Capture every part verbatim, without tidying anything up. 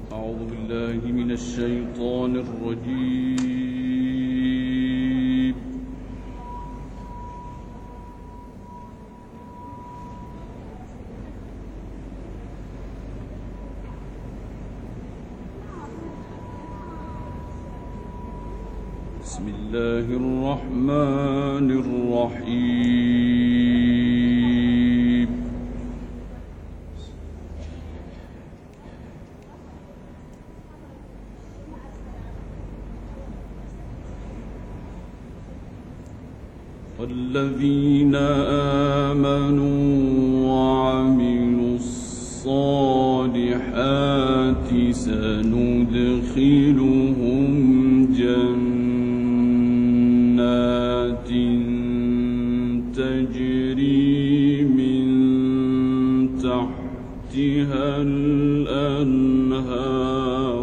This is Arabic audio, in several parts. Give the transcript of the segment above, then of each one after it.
أعوذ بالله من الشيطان الرجيم. بسم الله الرحمن الرحيم. والذين آمنوا وعملوا الصالحات سندخلهم جنات تجري من تحتها الأنهار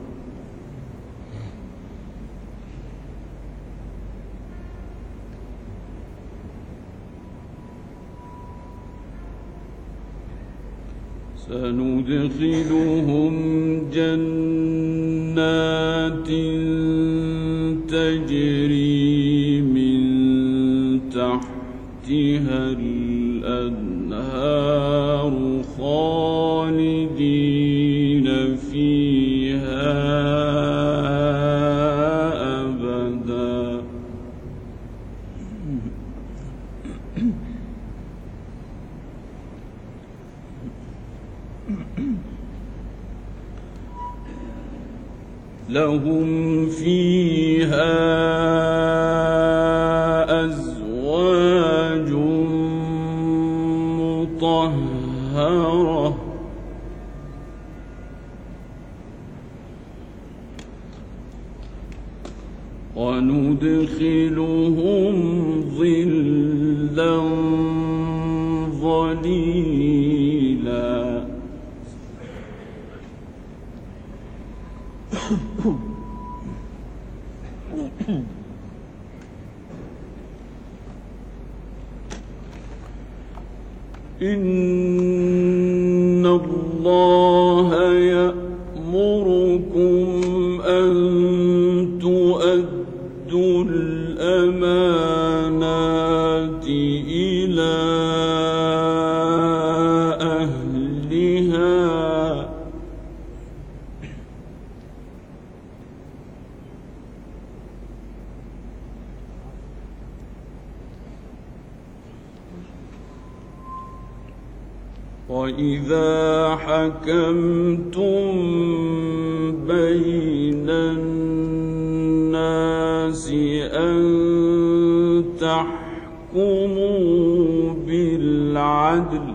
سندخلهم جنات تجري من تحتها الأنهار خالدين فيها أبدا. لهم فيها أزواج مطهرة وندخلهم ظلا ظليلا. إن الله يأمركم أن تؤدوا الأمانات إلى أهلها وإذا حكمتم بين الناس أن تحكموا بالعدل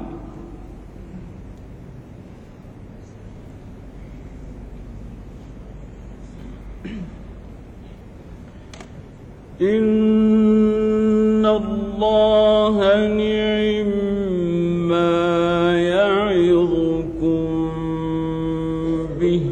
إن الله نعم ما يعظكم به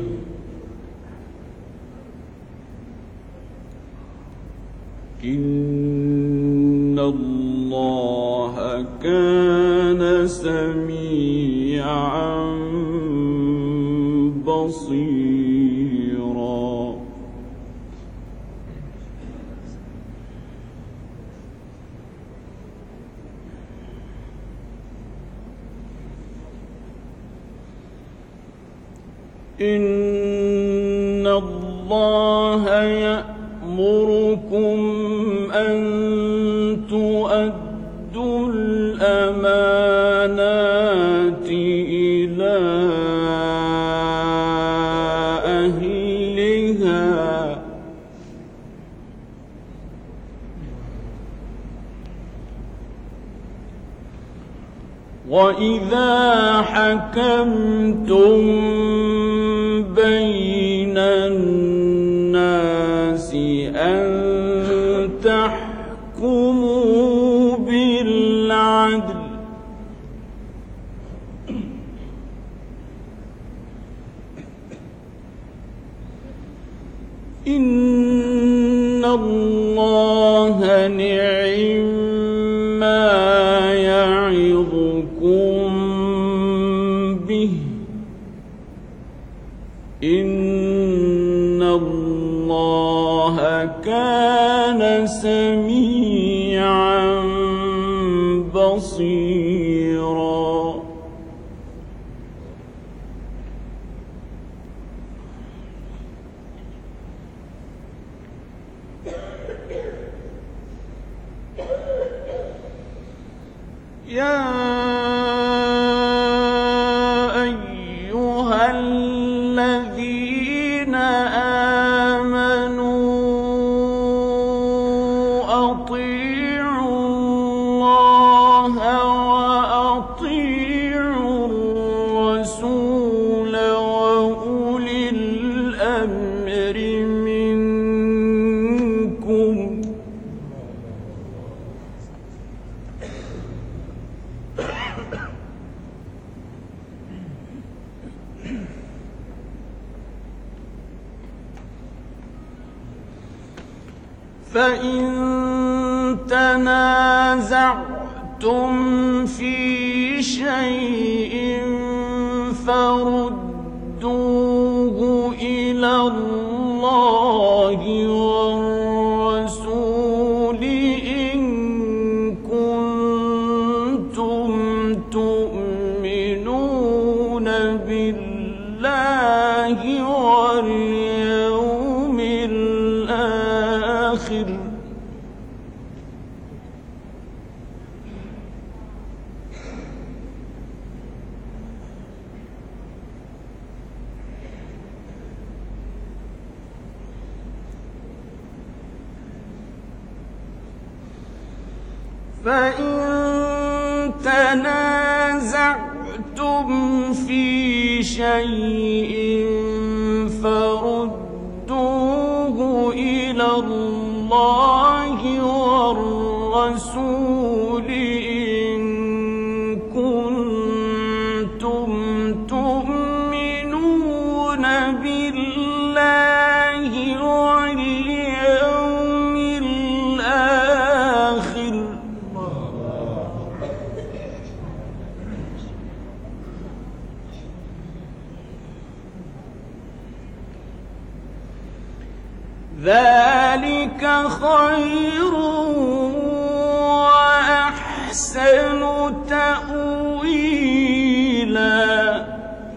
إن الله كان سميعا بصيرا. إن الله يأمركم أن تؤدوا الأمانات إلى أهلها وإذا حكمتم بين الناس أن تحكموا بالعدل إن الله نعم ما يعظكم به إن الله كان سميعا بصيرا يا أيها الذين آمنوا أطيعوا الله وأطيعوا الرسول وأولي الأمر منكم فإن تنازعتم في شيء فردوه إلى الله والرسول إن كنتم تؤمنون بالله واليوم الآخر فإن تنازعتم في شيء فردوه إلى الله والرسول إن كنتم تؤمنون بالله واليوم الآخر ذلك خير وأحسن تأويلا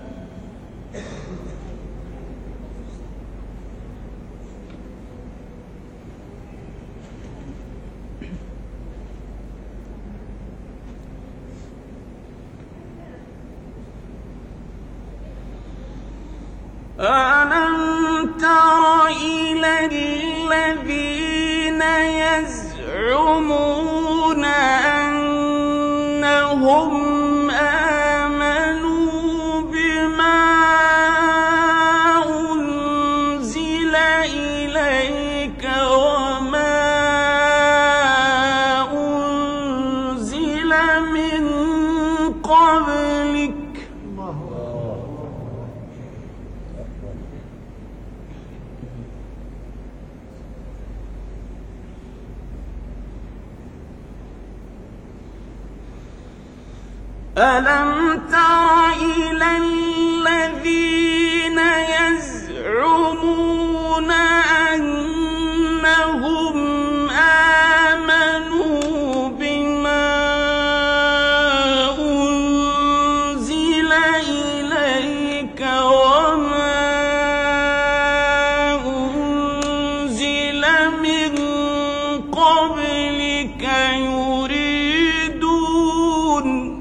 ألم تر إلى الذين يزعمون أنهم آمنوا بما أنزل إليك وما أنزل من قبلك ألم تر إلى الذين يزعمون أنهم آمنوا بما أنزل إليك وما أنزل من قبلك يريدون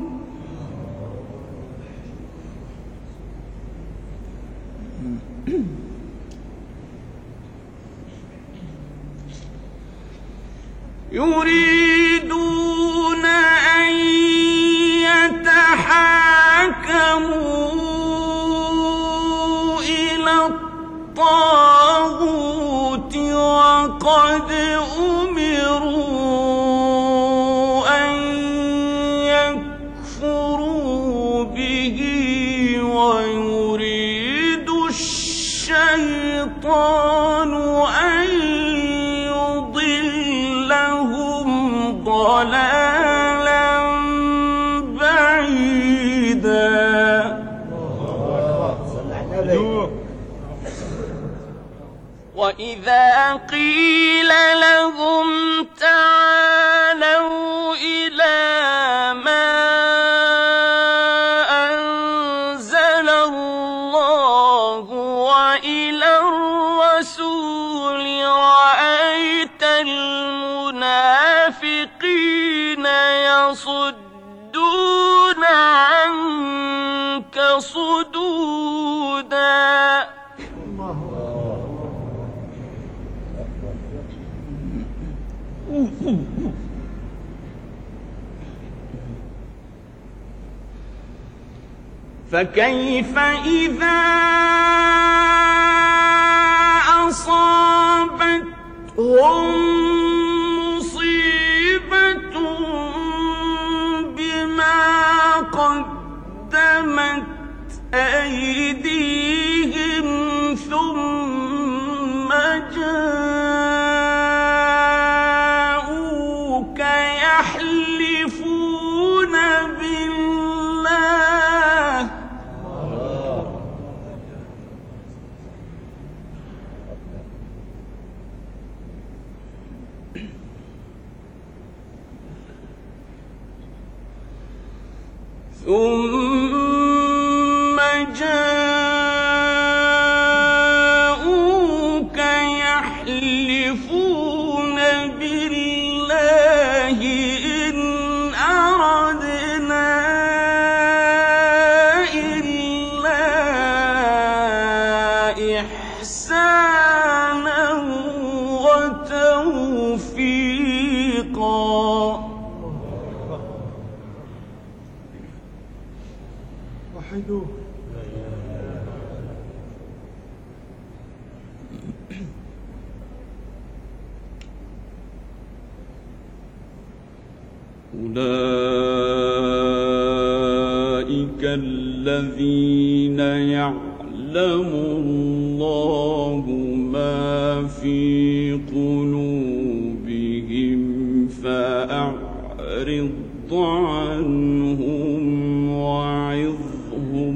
يريدون أن يتحاكموا إلى الطاغوت وقد أمروا أن يكفروا به ويريد الشيطان أن يضلهم ضلالا بعيدا وإذا قيل لهم تعالوا إلى ما أنزل الله وإلى الرسول رأيت المنافقين يصدون عنك صدودا. فكيف إذا أصابتهم مصيبة بما قدمت أيديهم ثم جاءوك يحلفون بالله ثم جاءوك يحلفون بالله إن أردنا إلا إحسانا وتوفيقا. أولئك الذين يعلم الله ما في قلوبهم فأعرض عنهم وعظهم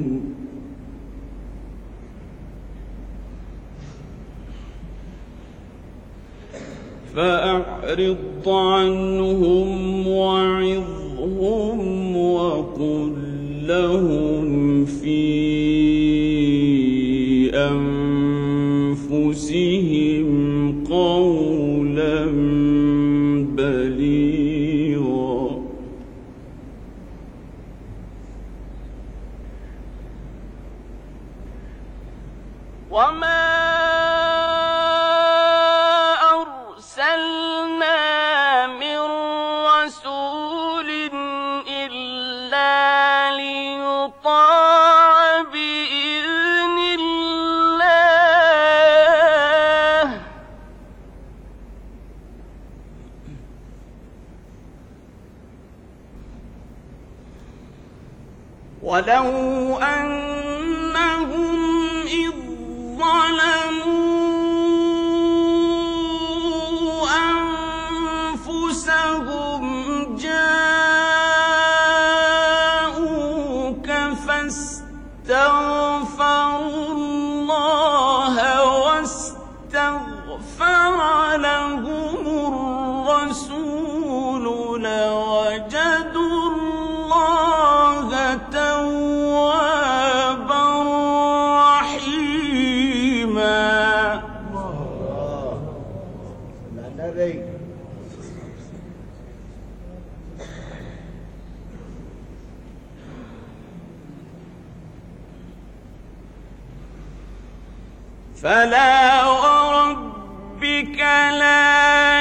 فأعرض عنهم وعظهم وقل لهم في أنفسهم قولا بليغا. وما ولو أنهم إذ ظلموا أنفسهم جاءوك فاستغفروا الله واستغفر لهم الرسول لوجدوا الله توابا رحيما. فلا وربك لا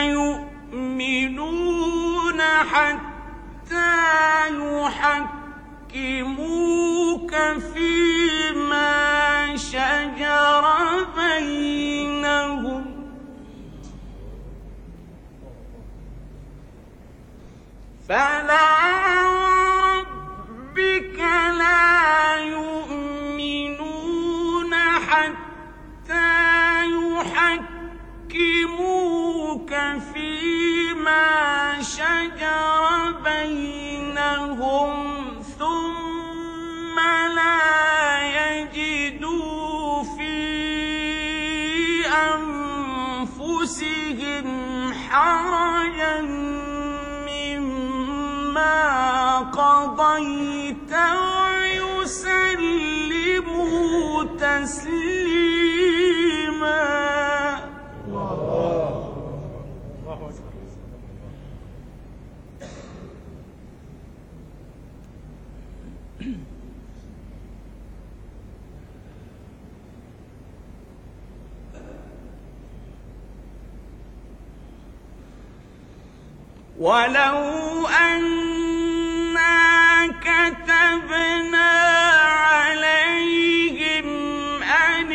يؤمنون حتى يحكموك فيما شجر بينهم فلا وربك لا يؤمنون حتى يحكموك فيما شجر بينهم ثم لا أنفسهم حرجا مما قضيت ويسلموا تسليما. ولو أنا كتبنا عليهم أن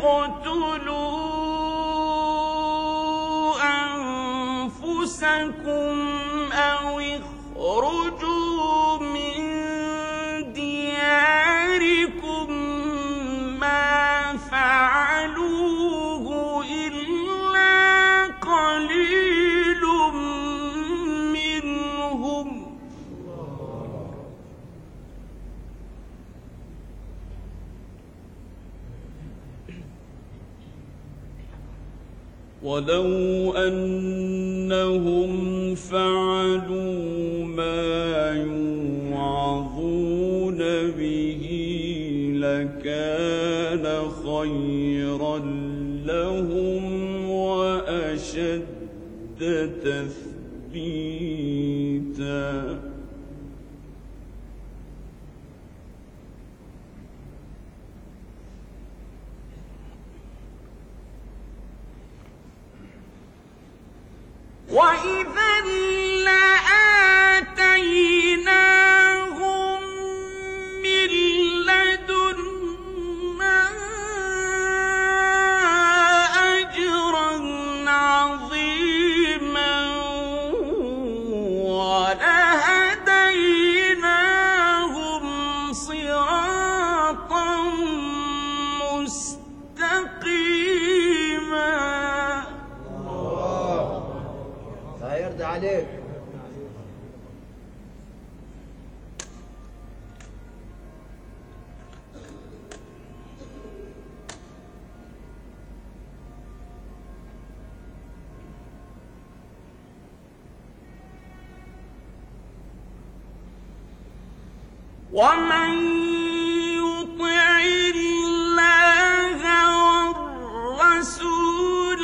اقتلوا أنفسكم أو اخرجوا من دياركم ما فعلوه إلا قليل منهم. ولو أنهم فعلوا ما يوعظون به لكان خيرا لهم وأشد تثبيتا. وإذا لآتيناهم من لدنا أجرا عظيما ولهديناهم صراطا مستقيما. يرضى عليك. ومن يطع الله والرسول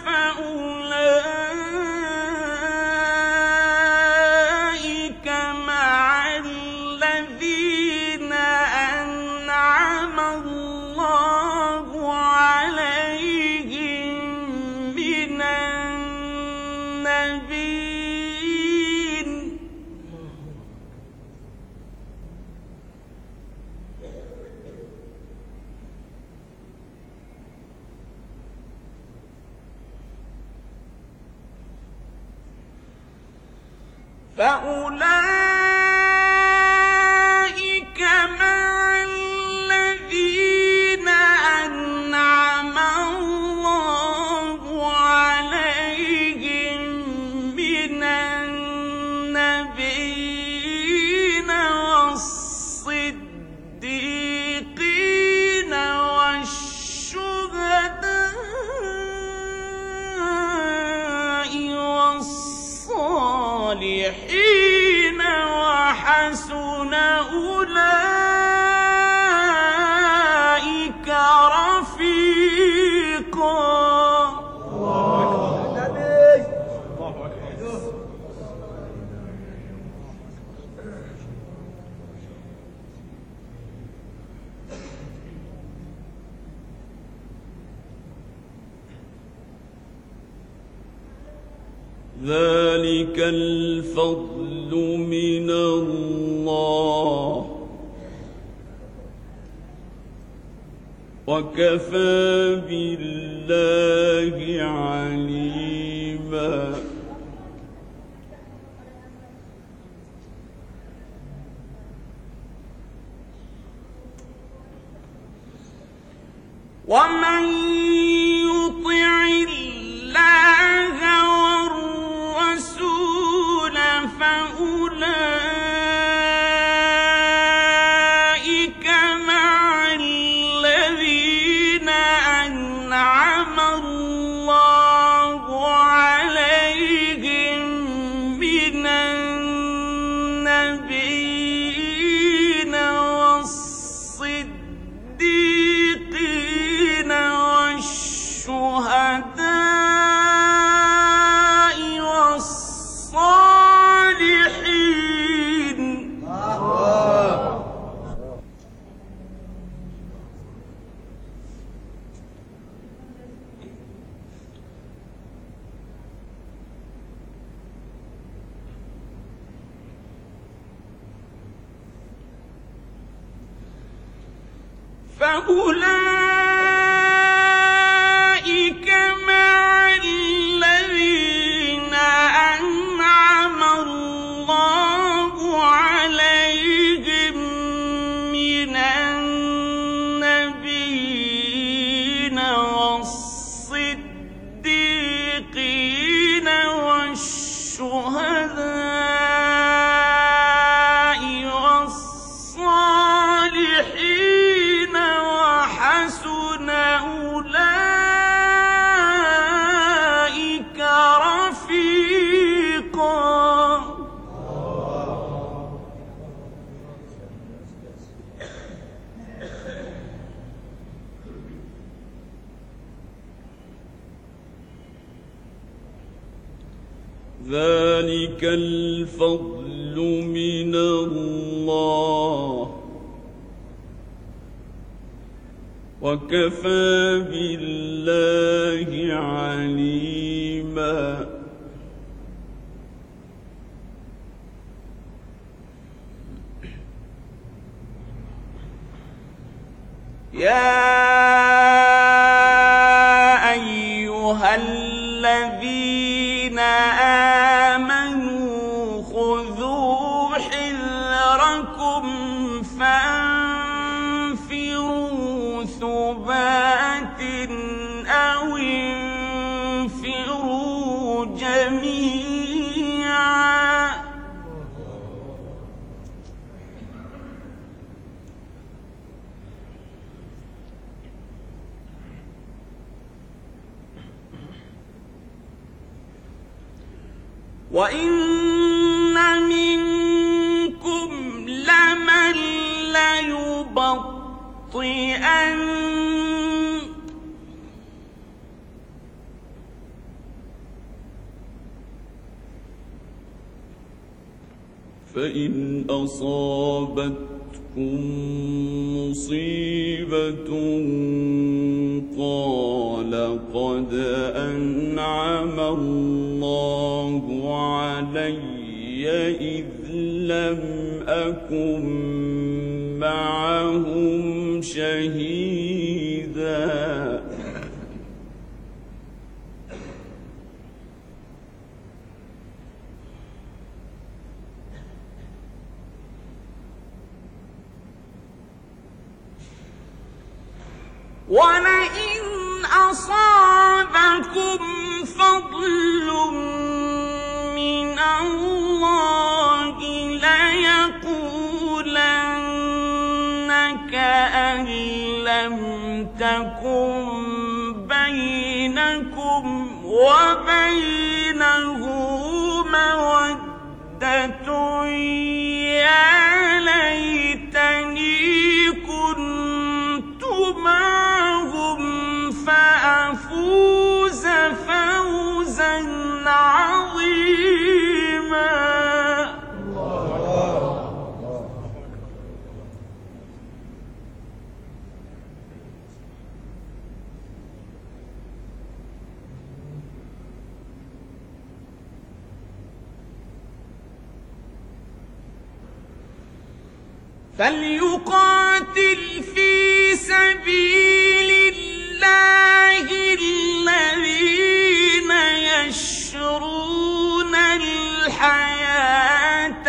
فأولئك مع الذين أنعم الله عليهم من النبيين فأولئك مع الذين أنعم الله عليهم من النبيين والصديقين والشهداء والصالحين وحسن أولئك رفيقا. ذلك الفضل من الله وكفى بالله عليما. ومن يطع الله والرسول فأولئك مع الذين أنعم الله فأولئك مع الذين أنعم الله عليهم من النبيين والصديقين والشهداء والصالحين وحسن أولئك رفيقا. ذلك الفضل من الله وكفى بالله عليما. يا أيها الذين آمنوا خذوا حذركم فانفروا ثبات أو انفروا جميعا. وإن منكم لمن ليبطئن فإن أصابتكم مصيبة قال قد أنعم الله علي إذ لم أكن معهم شهيدا. ولئن أصابكم فضل من الله ليقولن كأن لم تكن بينكم وبينه مودة يا ليتني كنت معهم فأفوز فوزا عظيما. فليقاتل في سبيل الله الذين يشرون الحياة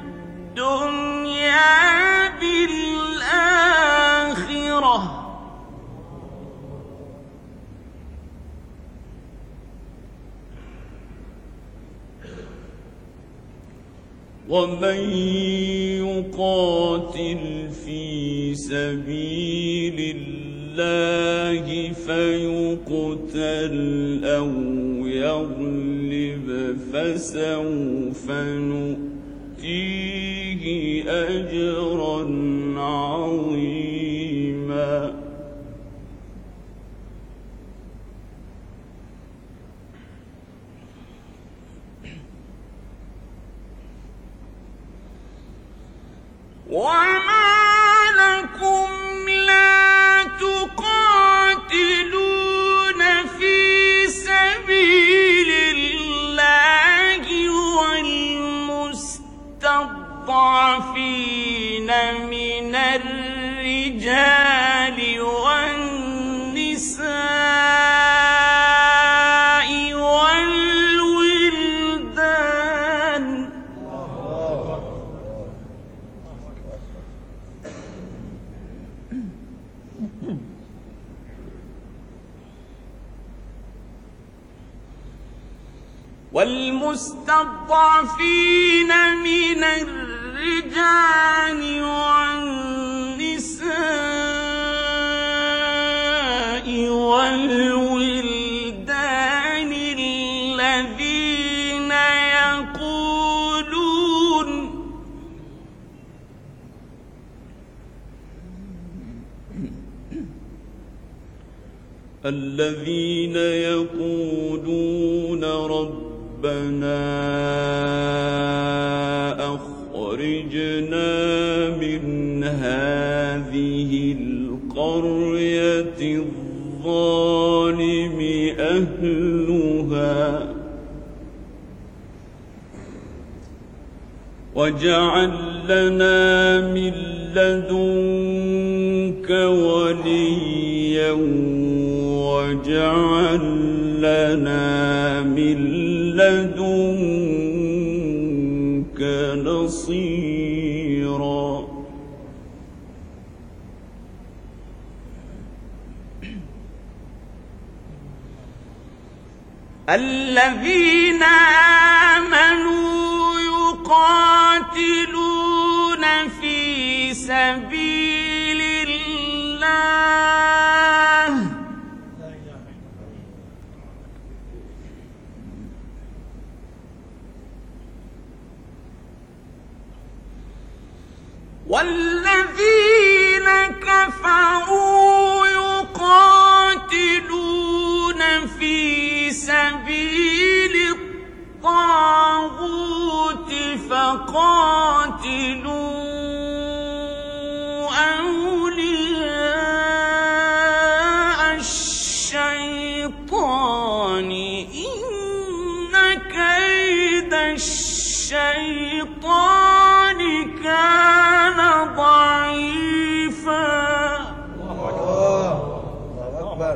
الدنيا بالآخرة. ومن يقاتل في سبيل الله فيقتل أو يغلب فسوف نؤتيه أجرا عظيما. وما لكم لا تقاتلون في سبيل الله والمستضعفين من والمستضعفين من الرجال والنساء والولدان الذين يقولون الذين يقولون ربنا أخرجنا من هذه القرية الظالم أهلها واجعل لنا من لدنك وليا واجعل لنا من لدنك نصيرا. الذين آمنوا يقاتلون في سبيل الله والذين كفروا يقاتلون في سبيل الطاغوت فقاتلوا أولياء الشيطان إن كيد الشيطان كان ضعيفا. الله أكبر.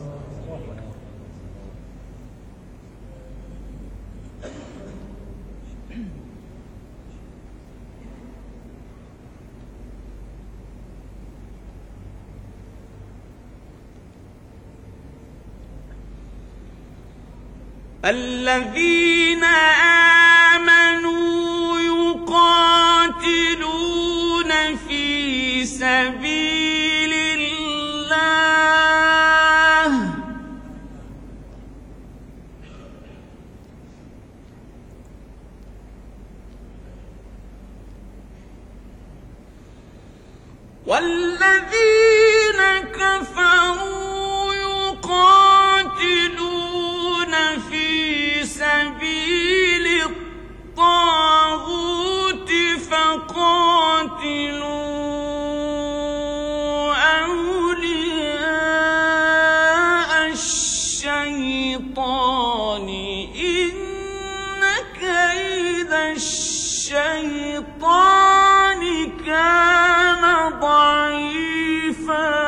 الذين آمنوا يقاتلون في سبيل الله والذين كفروا يقاتلون في سبيل الطاغوت فقاتلوا أولياء الشيطان إن كيد الشيطان كان ضعيفا.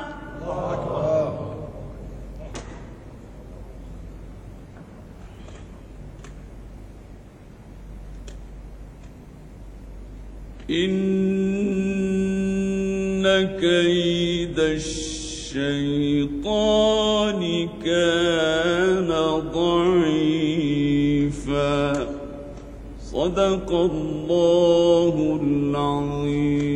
إن كيد الشيطان كان ضعيفا. صدق الله العظيم.